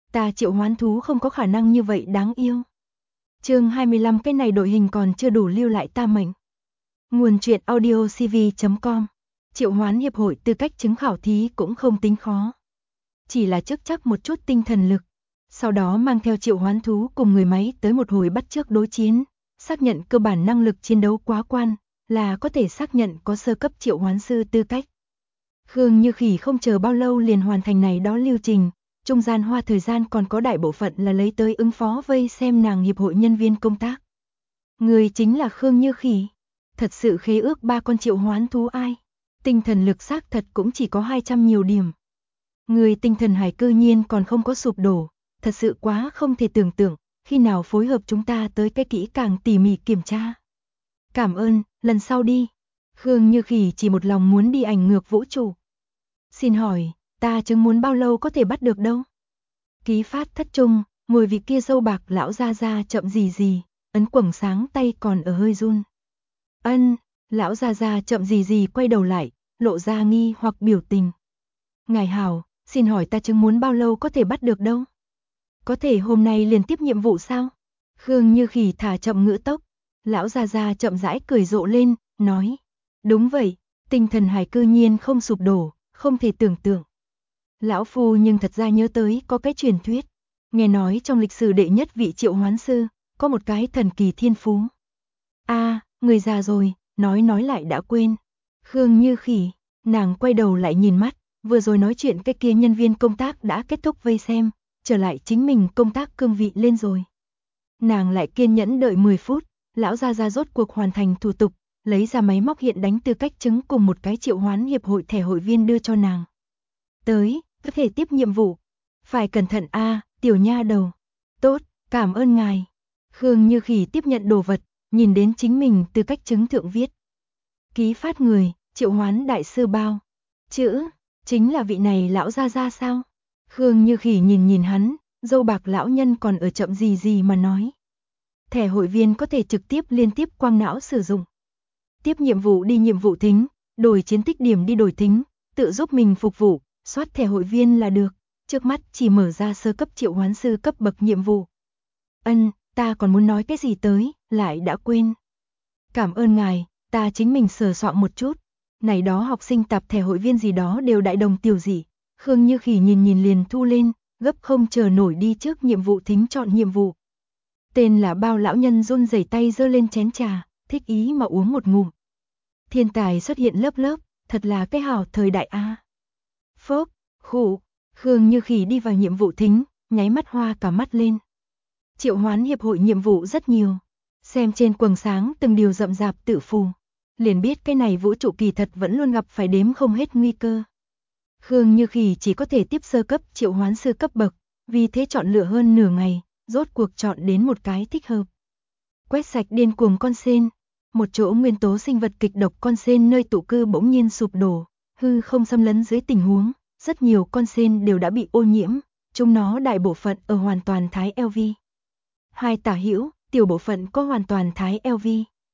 Ta triệu hoán thú không có khả năng như vậy đáng yêu. Chương 25 cái này đội hình còn chưa đủ lưu lại ta mệnh. Nguồn truyện audiocv.com. Triệu hoán hiệp hội tư cách chứng khảo thí cũng không tính khó. Chỉ là trước chắc một chút tinh thần lực. Sau đó mang theo triệu hoán thú cùng người máy tới một hồi bắt chước đối chiến. Xác nhận cơ bản năng lực chiến đấu quá quan là có thể xác nhận có sơ cấp triệu hoán sư tư cách. Khương Như Khỉ không chờ bao lâu liền hoàn thành này đó lưu trình. Trung gian hoa thời gian còn có đại bộ phận là lấy tới ứng phó vây xem nàng hiệp hội nhân viên công tác. Người chính là Khương Như Khỉ. Thật sự khế ước 3 con triệu hoán thú ai. Tinh thần lực xác thật cũng chỉ có 200 nhiều điểm. Người tinh thần hải cư nhiên còn không có sụp đổ. Thật sự quá không thể tưởng tượng. Khi nào phối hợp chúng ta tới cái kỹ càng tỉ mỉ kiểm tra. Cảm ơn, lần sau đi. Khương Như Khỉ chỉ một lòng muốn đi ảnh ngược vũ trụ. Xin hỏi, ta chứng muốn bao lâu có thể bắt được đâu? Ký phát thất trung, ngồi vị kia râu bạc lão ra chậm gì, ấn quầng sáng tay còn ở hơi run. Ân, lão ra chậm gì quay đầu lại, lộ ra nghi hoặc biểu tình. Ngài hảo, xin hỏi ta chứng muốn bao lâu có thể bắt được đâu? Có thể hôm nay liền tiếp nhiệm vụ sao? Khương Như Khỉ thả chậm ngữ tốc, lão ra chậm rãi cười rộ lên, nói. Đúng vậy, tinh thần hải cư nhiên không sụp đổ, không thể tưởng tượng. Lão phu nhưng thật ra nhớ tới có cái truyền thuyết, nghe nói trong lịch sử đệ nhất vị triệu hoán sư, có một cái thần kỳ thiên phú. Người già rồi, nói lại đã quên. Khương Như Khỉ, nàng quay đầu lại nhìn mắt, vừa rồi nói chuyện cái kia nhân viên công tác đã kết thúc vây xem, trở lại chính mình công tác cương vị lên rồi. Nàng lại kiên nhẫn đợi 10 phút, lão ra rốt cuộc hoàn thành thủ tục, lấy ra máy móc hiện đánh tư cách chứng cùng một cái triệu hoán hiệp hội thẻ hội viên đưa cho nàng. Tới, có thể tiếp nhiệm vụ. Phải cẩn thận tiểu nha đầu. Tốt, cảm ơn ngài. Khương Như Khỉ tiếp nhận đồ vật, nhìn đến chính mình tư cách chứng thượng viết. Ký phát người, triệu hoán đại sư bao. Chữ, chính là vị này lão ra sao? Khương Như Khỉ nhìn hắn, dâu bạc lão nhân còn ở chậm gì mà nói. Thẻ hội viên có thể trực tiếp liên tiếp quang não sử dụng. Tiếp nhiệm vụ đi nhiệm vụ thính, đổi chiến tích điểm đi đổi thính, tự giúp mình phục vụ, soát thẻ hội viên là được. Trước mắt chỉ mở ra sơ cấp triệu hoán sư cấp bậc nhiệm vụ. Ta còn muốn nói cái gì tới, lại đã quên. Cảm ơn ngài, ta chính mình sờ soạn một chút. Này đó học sinh tạp thẻ hội viên gì đó đều đại đồng tiểu dị. Khương Như Khỉ nhìn liền thu lên, gấp không chờ nổi đi trước nhiệm vụ thính chọn nhiệm vụ. Tên là bao lão nhân run rẩy tay giơ lên chén trà, thích ý mà uống một ngụm. Thiên tài xuất hiện lớp, thật là cái hảo thời đại a. Phốc, khụ, Khương Như Khỉ đi vào nhiệm vụ thính, nháy mắt hoa cả mắt lên. Triệu hoán hiệp hội nhiệm vụ rất nhiều, xem trên quầng sáng từng điều rậm rạp tự phù, liền biết cái này vũ trụ kỳ thật vẫn luôn gặp phải đếm không hết nguy cơ. Khương Như Khỉ chỉ có thể tiếp sơ cấp triệu hoán sư cấp bậc, vì thế chọn lựa hơn nửa ngày, rốt cuộc chọn đến một cái thích hợp. Quét sạch điên cuồng con sên, một chỗ nguyên tố sinh vật kịch độc con sên nơi tụ cư bỗng nhiên sụp đổ, hư không xâm lấn dưới tình huống, rất nhiều con sên đều đã bị ô nhiễm, chúng nó đại bộ phận ở hoàn toàn thái LV. Hai tả hữu, tiểu bộ phận có hoàn toàn thái LV.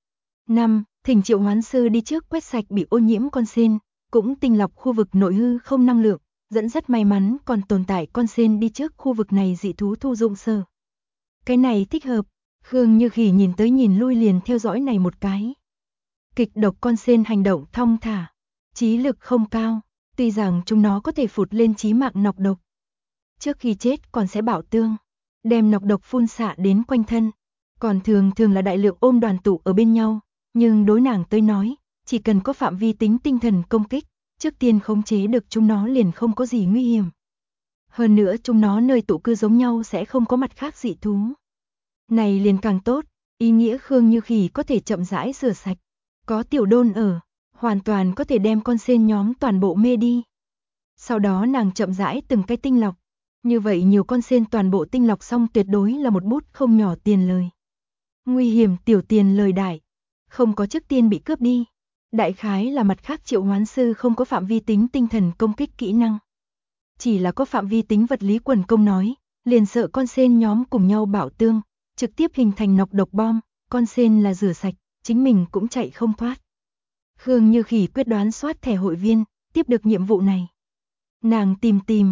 5. Thỉnh triệu hoán sư đi trước quét sạch bị ô nhiễm con sên, cũng tinh lọc khu vực nội hư không năng lượng, dẫn rất may mắn còn tồn tại con sên đi trước khu vực này dị thú thu dụng sở. Cái này thích hợp, Khương Như Khỉ nhìn tới nhìn lui liền theo dõi này một cái. Kịch độc con sên hành động thong thả, trí lực không cao, tuy rằng chúng nó có thể phụt lên chí mạng nọc độc. Trước khi chết còn sẽ bảo tương, đem nọc độc phun xạ đến quanh thân, còn thường là đại lượng ôm đoàn tụ ở bên nhau, nhưng đối nàng tới nói, chỉ cần có phạm vi tính tinh thần công kích, trước tiên khống chế được chúng nó liền không có gì nguy hiểm. Hơn nữa chúng nó nơi tụ cư giống nhau sẽ không có mặt khác dị thú. Này liền càng tốt, ý nghĩa Khương Như Khỉ có thể chậm rãi rửa sạch, có tiểu đôn ở, hoàn toàn có thể đem con sên nhóm toàn bộ mê đi. Sau đó nàng chậm rãi từng cái tinh lọc, như vậy nhiều con sên toàn bộ tinh lọc xong tuyệt đối là một bút không nhỏ tiền lời. Nguy hiểm tiểu tiền lời đại, không có trước tiên bị cướp đi. Đại khái là mặt khác triệu hoán sư không có phạm vi tính tinh thần công kích kỹ năng. Chỉ là có phạm vi tính vật lý quần công nói, liền sợ con sên nhóm cùng nhau bảo tương, trực tiếp hình thành nọc độc bom, con sên là rửa sạch, chính mình cũng chạy không thoát. Khương Như Khỉ quyết đoán soát thẻ hội viên, tiếp được nhiệm vụ này. Nàng tìm,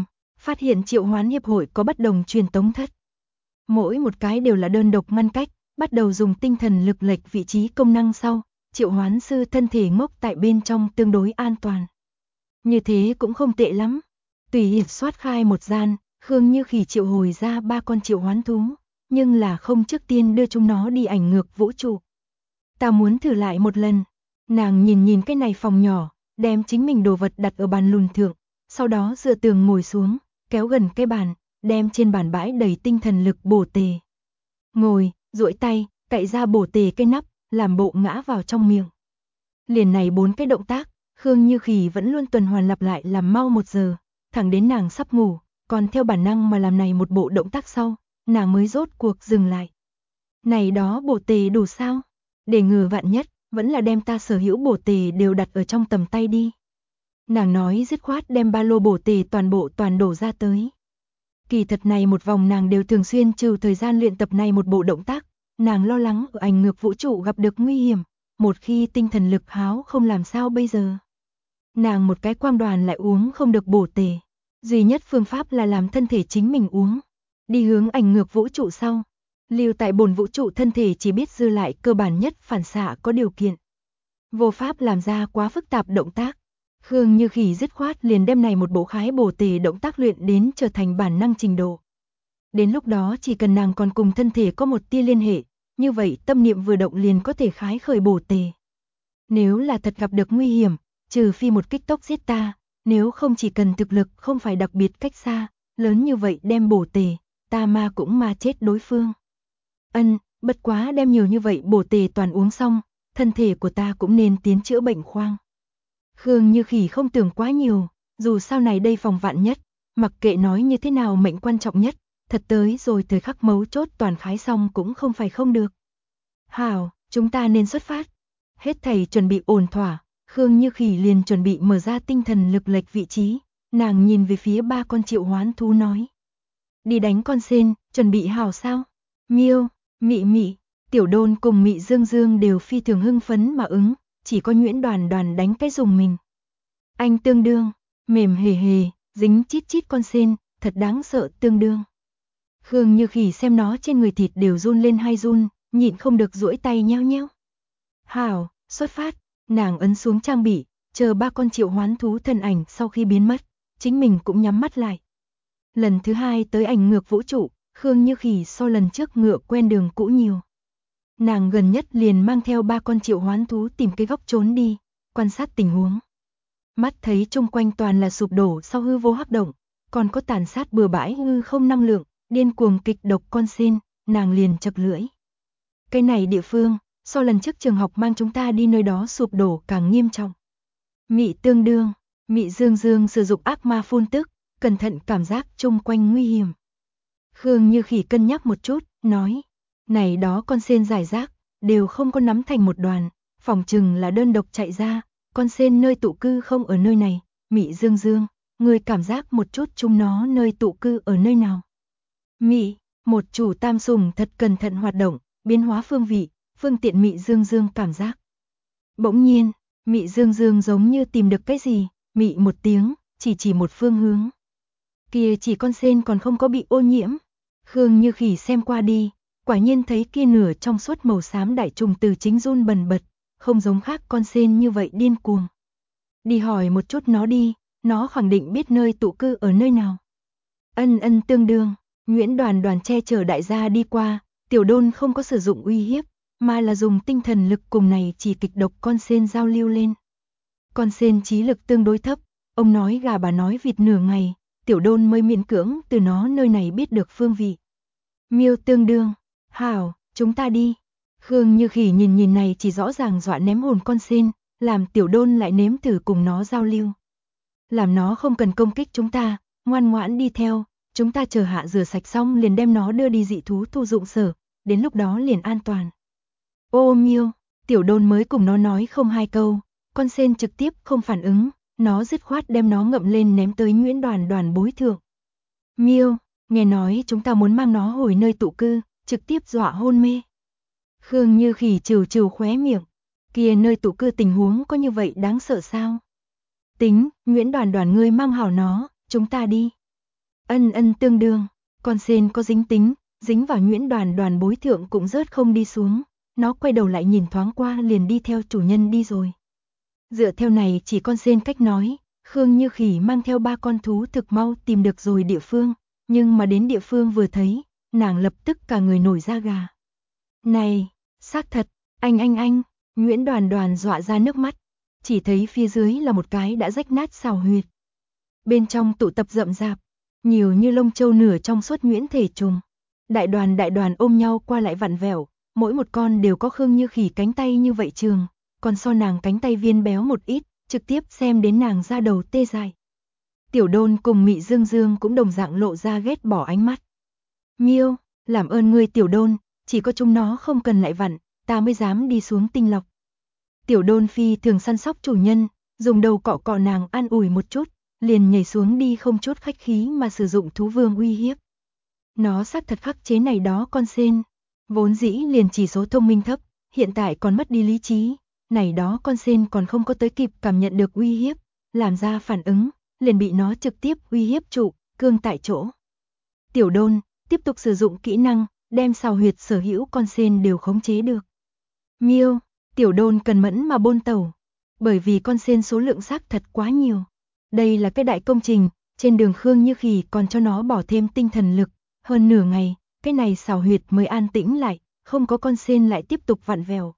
phát hiện triệu hoán hiệp hội có bất đồng truyền tống thất. Mỗi một cái đều là đơn độc ngăn cách, bắt đầu dùng tinh thần lực lệch vị trí công năng sau, triệu hoán sư thân thể ngốc tại bên trong tương đối an toàn. Như thế cũng không tệ lắm. Tùy hiệp soát khai một gian, Khương Như Khỉ triệu hồi ra 3 con triệu hoán thú, nhưng là không trước tiên đưa chúng nó đi ảnh ngược vũ trụ. Ta muốn thử lại một lần. Nàng nhìn cái này phòng nhỏ, đem chính mình đồ vật đặt ở bàn lùn thượng, sau đó dựa tường ngồi xuống, kéo gần cái bàn, đem trên bàn bãi đầy tinh thần lực bổ tề. Ngồi, duỗi tay, cạy ra bổ tề cái nắp, làm bộ ngã vào trong miệng. Liền này 4 cái động tác, Khương Như Khỉ vẫn luôn tuần hoàn lặp lại làm mau 1 giờ, thẳng đến nàng sắp ngủ, còn theo bản năng mà làm này một bộ động tác sau, nàng mới rốt cuộc dừng lại. Này đó bổ tề đủ sao? Để ngừa vạn nhất, vẫn là đem ta sở hữu bổ tề đều đặt ở trong tầm tay đi. Nàng nói dứt khoát đem ba lô bổ tề toàn đổ ra tới. Kỳ thật này một vòng nàng đều thường xuyên trừ thời gian luyện tập này một bộ động tác, nàng lo lắng ở ảnh ngược vũ trụ gặp được nguy hiểm, một khi tinh thần lực háo không làm sao bây giờ. Nàng một cái quang đoàn lại uống không được bổ tề, duy nhất phương pháp là làm thân thể chính mình uống, đi hướng ảnh ngược vũ trụ sau. Lưu tại bổn vũ trụ thân thể chỉ biết dư lại cơ bản nhất phản xạ có điều kiện. Vô pháp làm ra quá phức tạp động tác. Khương Như Khỉ dứt khoát liền đem này một bộ khái bổ tề động tác luyện đến trở thành bản năng trình độ. Đến lúc đó chỉ cần nàng còn cùng thân thể có một tia liên hệ, như vậy tâm niệm vừa động liền có thể khái khởi bổ tề. Nếu là thật gặp được nguy hiểm, trừ phi một kích tốc giết ta, nếu không chỉ cần thực lực không phải đặc biệt cách xa, lớn như vậy đem bổ tề, ta ma cũng ma chết đối phương. Bất quá đem nhiều như vậy bổ tề toàn uống xong, thân thể của ta cũng nên tiến chữa bệnh khoang. Khương Như Khỉ không tưởng quá nhiều, dù sao này đây phòng vạn nhất, mặc kệ nói như thế nào mệnh quan trọng nhất, thật tới rồi thời khắc mấu chốt toàn khái xong cũng không phải không được. Hảo, chúng ta nên xuất phát. Hết thầy chuẩn bị ổn thỏa, Khương Như Khỉ liền chuẩn bị mở ra tinh thần lực lệch vị trí, nàng nhìn về phía 3 con triệu hoán thú nói. Đi đánh con sên, chuẩn bị hảo sao? Miêu, Mị Mị, Tiểu Đôn cùng Mị Dương Dương đều phi thường hưng phấn mà ứng, chỉ có Nguyễn Đoàn Đoàn đánh cái dùng mình. Anh tương đương, mềm hề hề, dính chít chít con sên, thật đáng sợ tương đương. Khương Như Khỉ xem nó trên người thịt đều run lên hai run, nhịn không được duỗi tay nheo nheo. Hảo, xuất phát, nàng ấn xuống trang bị, chờ 3 con triệu hoán thú thân ảnh sau khi biến mất, chính mình cũng nhắm mắt lại. Lần thứ 2 tới ảnh ngược vũ trụ, Khương Như Khỉ so lần trước ngựa quen đường cũ nhiều. Nàng gần nhất liền mang theo 3 con triệu hoán thú tìm cái góc trốn đi, quan sát tình huống. Mắt thấy chung quanh toàn là sụp đổ sau hư vô hắc động, còn có tàn sát bừa bãi hư không năng lượng, điên cuồng kịch độc con sên, nàng liền chật lưỡi. Cái này địa phương, so lần trước trường học mang chúng ta đi nơi đó sụp đổ càng nghiêm trọng. Mị tương đương, Mị Dương Dương sử dụng ác ma phun tức, cẩn thận cảm giác chung quanh nguy hiểm. Khương Như Khỉ cân nhắc một chút, nói, này đó con sên giải rác, đều không có nắm thành một đoàn, phòng chừng là đơn độc chạy ra, con sên nơi tụ cư không ở nơi này. Mị Dương Dương, người cảm giác một chút chúng nó nơi tụ cư ở nơi nào. Mị, một chủ tam sùng thật cẩn thận hoạt động, biến hóa phương vị, phương tiện Mị Dương Dương cảm giác. Bỗng nhiên, Mị Dương Dương giống như tìm được cái gì, mị một tiếng, chỉ một phương hướng. Kia chỉ con sên còn không có bị ô nhiễm. Khương Như Khỉ xem qua đi, quả nhiên thấy kia nửa trong suốt màu xám đại trùng từ chính run bần bật, không giống khác con sên như vậy điên cuồng. Đi hỏi một chút nó đi, nó khẳng định biết nơi tụ cư ở nơi nào. Ân tương đương, Nguyễn Đoàn Đoàn che chở đại gia đi qua, Tiểu Đôn không có sử dụng uy hiếp, mà là dùng tinh thần lực cùng này chỉ kịch độc con sên giao lưu lên. Con sên trí lực tương đối thấp, ông nói gà bà nói vịt nửa ngày, Tiểu Đôn mới miễn cưỡng từ nó nơi này biết được phương vị. Miêu tương đương, hảo, chúng ta đi. Khương Như Khỉ nhìn này chỉ rõ ràng dọa ném hồn con sên, làm Tiểu Đôn lại nếm thử cùng nó giao lưu. Làm nó không cần công kích chúng ta, ngoan ngoãn đi theo, chúng ta chờ hạ rửa sạch xong liền đem nó đưa đi dị thú thu dụng sở, đến lúc đó liền an toàn. Ô Miêu, Tiểu Đôn mới cùng nó nói không hai câu, con sên trực tiếp không phản ứng, nó dứt khoát đem nó ngậm lên ném tới Nguyễn Đoàn Đoàn bối thượng. Miêu, nghe nói chúng ta muốn mang nó hồi nơi tụ cư, trực tiếp dọa hôn mê. Khương Như Khỉ trừ khóe miệng, kia nơi tụ cư tình huống có như vậy đáng sợ sao? Tính, Nguyễn Đoàn Đoàn ngươi mang hảo nó, chúng ta đi. Ân tương đương, con sên có dính tính, dính vào nhuyễn đoàn đoàn bối thượng cũng rớt không đi xuống, nó quay đầu lại nhìn thoáng qua liền đi theo chủ nhân đi rồi. Dựa theo này chỉ con sên cách nói, Khương Như Khỉ mang theo 3 con thú thực mau tìm được rồi địa phương, nhưng mà đến địa phương vừa thấy, nàng lập tức cả người nổi da gà. Này, xác thật, anh, nhuyễn đoàn đoàn dọa ra nước mắt, chỉ thấy phía dưới là một cái đã rách nát sào huyệt. Bên trong tụ tập rậm rạp, nhiều như lông châu nửa trong suốt nhuyễn thể trùng. Đại đoàn ôm nhau qua lại vặn vẹo, mỗi một con đều có Khương Như Khỉ cánh tay như vậy trường, còn so nàng cánh tay viên béo một ít, trực tiếp xem đến nàng da đầu tê dại. Tiểu Đôn cùng Mị Dương Dương cũng đồng dạng lộ ra ghét bỏ ánh mắt. Miêu, làm ơn ngươi Tiểu Đôn, chỉ có chúng nó không cần lại vặn, ta mới dám đi xuống tinh lọc. Tiểu Đôn phi thường săn sóc chủ nhân, dùng đầu cọ cọ nàng an ủi một chút, liền nhảy xuống đi không chút khách khí mà sử dụng thú vương uy hiếp. Nó xác thật khắc chế này đó con sên, vốn dĩ liền chỉ số thông minh thấp, hiện tại còn mất đi lý trí, này đó con sên còn không có tới kịp cảm nhận được uy hiếp, làm ra phản ứng, liền bị nó trực tiếp uy hiếp trụ, cương tại chỗ. Tiểu Đôn tiếp tục sử dụng kỹ năng, đem sào huyệt sở hữu con sên đều khống chế được. Miêu, Tiểu Đôn cần mẫn mà bôn tẩu, bởi vì con sên số lượng xác thật quá nhiều. Đây là cái đại công trình, trên đường Khương Như Khỉ còn cho nó bỏ thêm tinh thần lực, hơn nửa ngày, cái này sào huyệt mới an tĩnh lại, không có con sên lại tiếp tục vặn vẹo.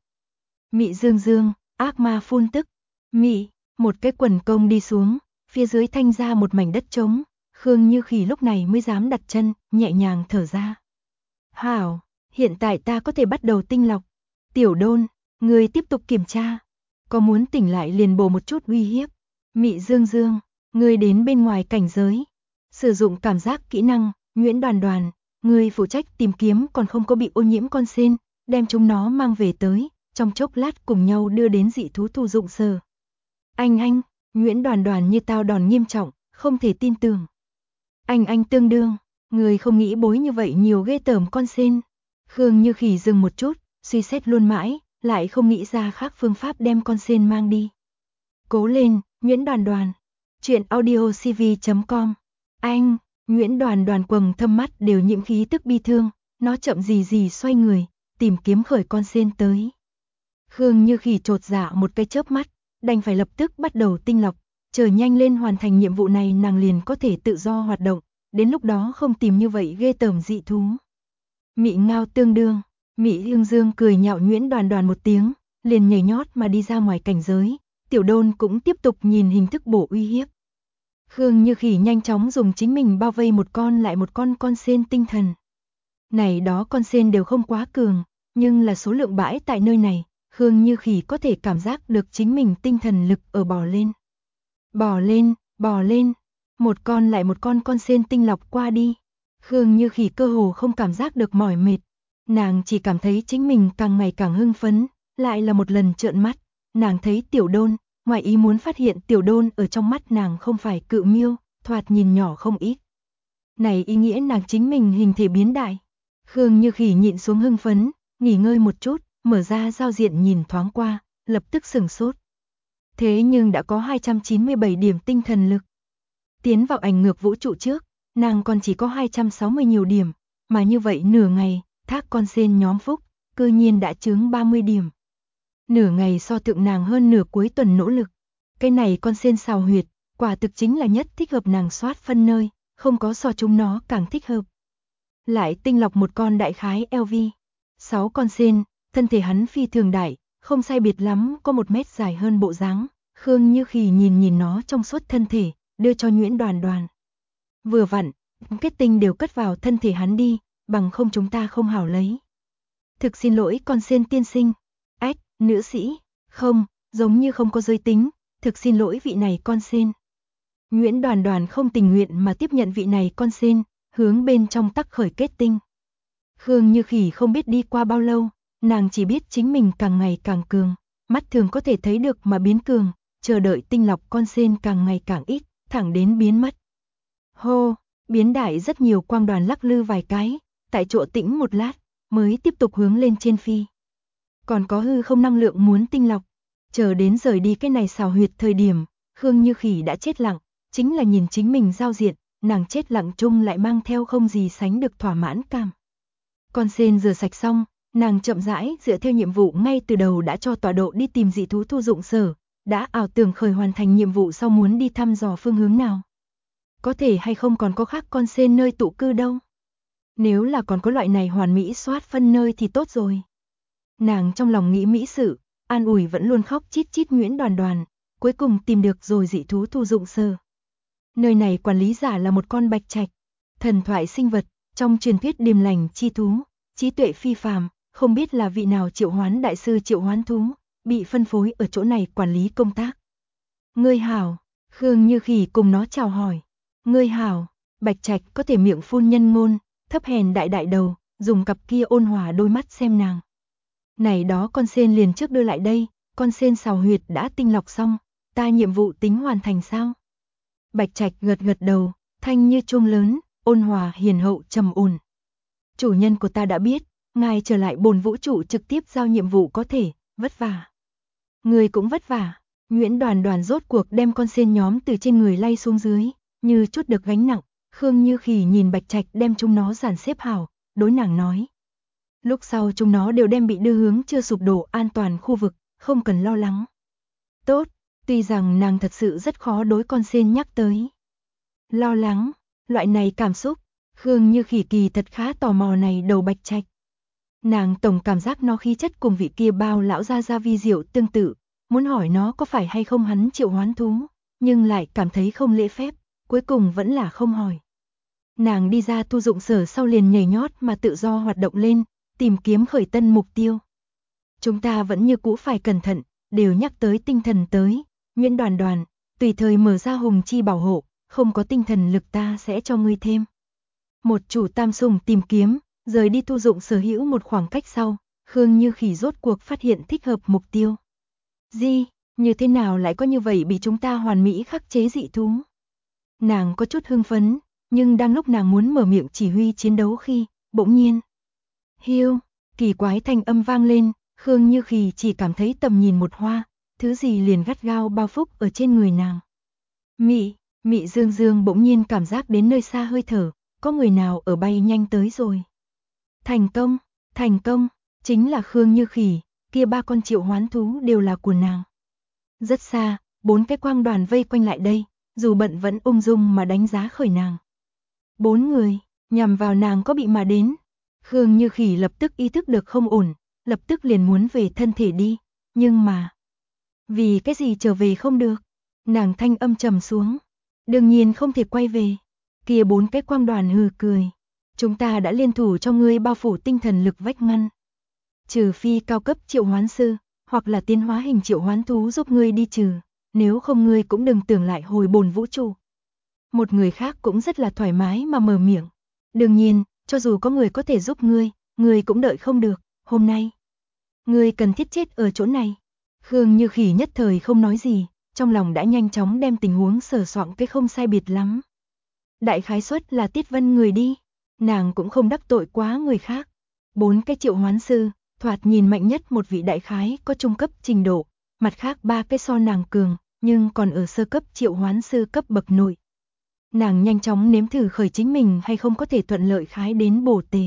Mị Dương Dương, ác ma phun tức, mị, một cái quần công đi xuống, phía dưới thanh ra một mảnh đất trống, Khương Như Khỉ lúc này mới dám đặt chân, nhẹ nhàng thở ra. Hảo, hiện tại ta có thể bắt đầu tinh lọc. Tiểu Đôn, ngươi tiếp tục kiểm tra, có muốn tỉnh lại liền bổ một chút uy hiếp. Mị Dương Dương, ngươi đến bên ngoài cảnh giới, sử dụng cảm giác kỹ năng, nhuyễn đoàn đoàn, ngươi phụ trách tìm kiếm còn không có bị ô nhiễm con sên, đem chúng nó mang về tới, trong chốc lát cùng nhau đưa đến dị thú thu dụng sở. Anh, nhuyễn đoàn đoàn như tao đòn nghiêm trọng, không thể tin tưởng. Anh tương đương, ngươi không nghĩ bối như vậy nhiều ghê tởm con sên. Khương Như Khỉ dừng một chút, suy xét luôn mãi, lại không nghĩ ra khác phương pháp đem con sên mang đi. Cố lên, nhuyễn đoàn đoàn. Chuyện audiocv.com. Anh, nhuyễn đoàn đoàn quầng thâm mắt đều nhiễm khí tức bi thương, nó chậm gì xoay người, tìm kiếm khởi con sên tới. Khương Như Khỉ chột dạ một cái chớp mắt, đành phải lập tức bắt đầu tinh lọc, chờ nhanh lên hoàn thành nhiệm vụ này nàng liền có thể tự do hoạt động, đến lúc đó không tìm như vậy ghê tởm dị thú. Mị Ngao tương đương, Mị Dương Dương cười nhạo nhuyễn đoàn đoàn một tiếng, liền nhảy nhót mà đi ra ngoài cảnh giới. Tiểu Đôn cũng tiếp tục nhìn hình thức bổ uy hiếp. Khương Như Khỉ nhanh chóng dùng chính mình bao vây một con lại một con sên tinh thần. Này đó con sên đều không quá cường, nhưng là số lượng bãi tại nơi này, Khương Như Khỉ có thể cảm giác được chính mình tinh thần lực ở bò lên. Bò lên, một con lại một con sên tinh lọc qua đi. Khương Như Khỉ cơ hồ không cảm giác được mỏi mệt, nàng chỉ cảm thấy chính mình càng ngày càng hưng phấn, lại là một lần trợn mắt, nàng thấy Tiểu Đôn, ngoài ý muốn phát hiện Tiểu Đôn ở trong mắt nàng không phải cự miêu, thoạt nhìn nhỏ không ít. Này ý nghĩa nàng chính mình hình thể biến đại. Khương Như Khỉ nhịn xuống hưng phấn, nghỉ ngơi một chút, mở ra giao diện nhìn thoáng qua, lập tức sửng sốt. Thế nhưng đã có 297 điểm tinh thần lực. Tiến vào ảnh ngược vũ trụ trước, nàng còn chỉ có 260 nhiều điểm, mà như vậy nửa ngày, thác con sên nhóm phúc, cư nhiên đã chướng 30 điểm. Nửa ngày so tượng nàng hơn nửa cuối tuần nỗ lực. Cái này con sên sào huyệt, quả thực chính là nhất thích hợp nàng soát phân nơi, không có so chúng nó càng thích hợp. Lại tinh lọc một con đại khái LV. 6 con sên, thân thể hắn phi thường đại, không sai biệt lắm, có 1 mét dài hơn bộ dáng. Khương Như Khỉ nhìn nó trong suốt thân thể, đưa cho nhuyễn đoàn đoàn. Vừa vặn, kết tinh đều cất vào thân thể hắn đi, bằng không chúng ta không hảo lấy. Thực xin lỗi con sên tiên sinh. Ách, nữ sĩ, không, giống như không có giới tính, thực xin lỗi vị này con sên. Nhuyễn đoàn đoàn không tình nguyện mà tiếp nhận vị này con sên, hướng bên trong tắc khởi kết tinh. Khương Như Khỉ không biết đi qua bao lâu, nàng chỉ biết chính mình càng ngày càng cường, mắt thường có thể thấy được mà biến cường, chờ đợi tinh lọc con sên càng ngày càng ít, thẳng đến biến mất. Hô, biến đại rất nhiều quang đoàn lắc lư vài cái, tại chỗ tĩnh một lát, mới tiếp tục hướng lên trên phi. Còn có hư không năng lượng muốn tinh lọc, chờ đến rời đi cái này xào huyệt thời điểm, Khương Như Khỉ đã chết lặng, chính là nhìn chính mình giao diện, nàng chết lặng chung lại mang theo không gì sánh được thỏa mãn cảm. Con sên rửa sạch xong, nàng chậm rãi dựa theo nhiệm vụ ngay từ đầu đã cho tọa độ đi tìm dị thú thu dụng sở, đã ảo tưởng khởi hoàn thành nhiệm vụ sau muốn đi thăm dò phương hướng nào. Có thể hay không còn có khác con sên nơi tụ cư đâu. Nếu là còn có loại này hoàn mỹ soát phân nơi thì tốt rồi. Nàng trong lòng nghĩ mỹ sự, an ủi vẫn luôn khóc chít chít Nguyễn Đoàn Đoàn, cuối cùng tìm được rồi dị thú thu dụng sở. Nơi này quản lý giả là một con bạch trạch, thần thoại sinh vật, trong truyền thuyết điềm lành chi thú, trí tuệ phi phàm, không biết là vị nào triệu hoán đại sư triệu hoán thú, bị phân phối ở chỗ này quản lý công tác. Ngươi hảo, Khương Như Khỉ cùng nó chào hỏi. Ngươi hảo, bạch trạch có thể miệng phun nhân ngôn, thấp hèn đại đại đầu, dùng cặp kia ôn hòa đôi mắt xem nàng. Này đó con sên liền trước đưa lại đây, con sên xào huyệt đã tinh lọc xong, ta nhiệm vụ tính hoàn thành sao? Bạch trạch gật gật đầu, thanh như chuông lớn, ôn hòa hiền hậu trầm ổn. Chủ nhân của ta đã biết, ngài trở lại bồn vũ trụ trực tiếp giao nhiệm vụ có thể, vất vả. Người cũng vất vả. Nguyễn Đoàn Đoàn rốt cuộc đem con sên nhóm từ trên người lay xuống dưới, như chút được gánh nặng. Khương Như Khỉ nhìn bạch trạch đem chúng nó dàn xếp hảo, đối nàng nói. Lúc sau chúng nó đều đem bị đưa hướng chưa sụp đổ an toàn khu vực, không cần lo lắng. Tốt, tuy rằng nàng thật sự rất khó đối con sên nhắc tới. Lo lắng, loại này cảm xúc, Khương Như Khỉ kỳ thật khá tò mò này đầu bạch trạch. Nàng tổng cảm giác nó khí chất cùng vị kia bao lão gia vi diệu tương tự, muốn hỏi nó có phải hay không hắn triệu hoán thú, nhưng lại cảm thấy không lễ phép, cuối cùng vẫn là không hỏi. Nàng đi ra thu dụng sở sau liền nhảy nhót mà tự do hoạt động lên, tìm kiếm khởi tân mục tiêu. Chúng ta vẫn như cũ phải cẩn thận, đều nhắc tới tinh thần tới, Nguyễn Đoàn Đoàn, tùy thời mở ra hùng chi bảo hộ, không có tinh thần lực ta sẽ cho ngươi thêm. Một chủ tam sùng tìm kiếm, rời đi thu dụng sở hữu một khoảng cách sau, Khương Như Khỉ rốt cuộc phát hiện thích hợp mục tiêu. Gì, như thế nào lại có như vậy bị chúng ta hoàn mỹ khắc chế dị thú? Nàng có chút hưng phấn, nhưng đang lúc nàng muốn mở miệng chỉ huy chiến đấu khi, bỗng nhiên. Hiu, kỳ quái thanh âm vang lên, Khương Như Khỉ chỉ cảm thấy tầm nhìn một hoa, thứ gì liền gắt gao bao phúc ở trên người nàng. Mị Dương Dương bỗng nhiên cảm giác đến nơi xa hơi thở, có người nào ở bay nhanh tới rồi. Thành công, chính là Khương Như Khỉ, kia 3 con triệu hoán thú đều là của nàng. Rất xa, 4 cái quang đoàn vây quanh lại đây, dù bận vẫn ung dung mà đánh giá khởi nàng. 4 người, nhằm vào nàng có bị mà đến. Khương Như Khỉ lập tức ý thức được không ổn, lập tức liền muốn về thân thể đi, nhưng mà... Vì cái gì trở về không được? Nàng thanh âm trầm xuống. Đương nhiên không thể quay về. Kia 4 cái quang đoàn hừ cười. Chúng ta đã liên thủ cho ngươi bao phủ tinh thần lực vách ngăn. Trừ phi cao cấp triệu hoán sư, hoặc là tiến hóa hình triệu hoán thú giúp ngươi đi trừ, nếu không ngươi cũng đừng tưởng lại hồi bồn vũ trụ. Một người khác cũng rất là thoải mái mà mở miệng. Đương nhiên, cho dù có người có thể giúp ngươi cũng đợi không được, hôm nay. Ngươi cần thiết chết ở chỗ này. Khương Như Khỉ nhất thời không nói gì, trong lòng đã nhanh chóng đem tình huống sờ soạn cái không sai biệt lắm. Đại khái suất là Tiết Vân người đi, nàng cũng không đắc tội quá người khác. 4 cái triệu hoán sư, thoạt nhìn mạnh nhất một vị đại khái có trung cấp trình độ, mặt khác 3 cái so nàng cường, nhưng còn ở sơ cấp triệu hoán sư cấp bậc nội. Nàng nhanh chóng nếm thử khởi chính mình hay không có thể thuận lợi khái đến bổ tề.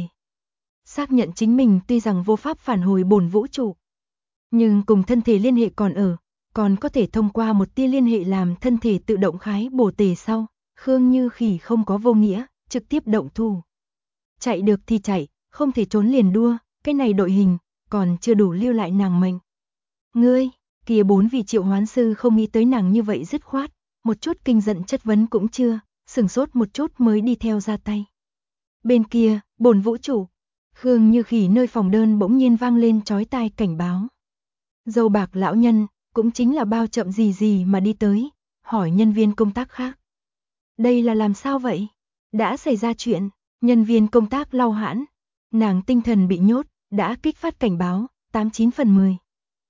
Xác nhận chính mình tuy rằng vô pháp phản hồi bổn vũ trụ, nhưng cùng thân thể liên hệ còn có thể thông qua một tia liên hệ làm thân thể tự động khái bổ tề sau, Khương Như Khỉ không có vô nghĩa, trực tiếp động thủ. Chạy được thì chạy, không thể trốn liền đua, cái này đội hình, còn chưa đủ lưu lại nàng mệnh. Ngươi, kia 4 vị triệu hoán sư không nghĩ tới nàng như vậy dứt khoát, một chút kinh giận chất vấn cũng chưa, sửng sốt một chút mới đi theo ra tay. Bên kia, bổn vũ trụ, Khương Như Khỉ nơi phòng đơn bỗng nhiên vang lên chói tai cảnh báo. Dâu bạc lão nhân, cũng chính là bao chậm gì mà đi tới, hỏi nhân viên công tác khác. Đây là làm sao vậy? Đã xảy ra chuyện, nhân viên công tác lau hãn, nàng tinh thần bị nhốt, đã kích phát cảnh báo, 89 phần 10.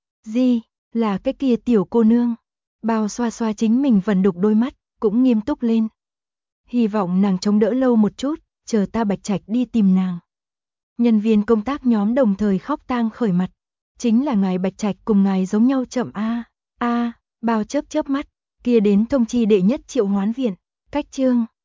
Gì, là cái kia tiểu cô nương. Bao xoa xoa chính mình vần đục đôi mắt, cũng nghiêm túc lên. Hy vọng nàng chống đỡ lâu một chút, chờ ta Bạch Trạch đi tìm nàng. Nhân viên công tác nhóm đồng thời khóc tang khởi mặt. Chính là ngài Bạch Trạch cùng ngài giống nhau chậm bao chớp mắt, kia đến thông chi đệ nhất triệu hoán viện, cách chương.